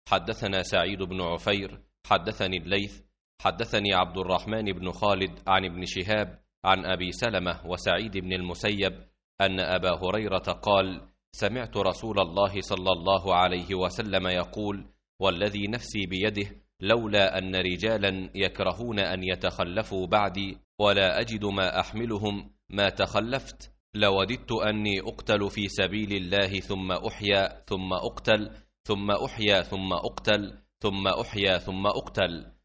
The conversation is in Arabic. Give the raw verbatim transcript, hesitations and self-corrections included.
حدثنا سعيد بن عفير حدثني الليث حدثني عبد الرحمن بن خالد عن ابن شهاب عن أبي سلمة وسعيد بن المسيب أن أبا هريرة قال: سمعت رسول الله صلى الله عليه وسلم يقول: والذي نفسي بيده لولا أن رجالا يكرهون أن يتخلفوا بعدي ولا أجد ما أحملهم ما تخلفت لوددت أني أقتل في سبيل الله ثم أحيا ثم أقتل ثم أحيا ثم أقتل ثم أحيا ثم أقتل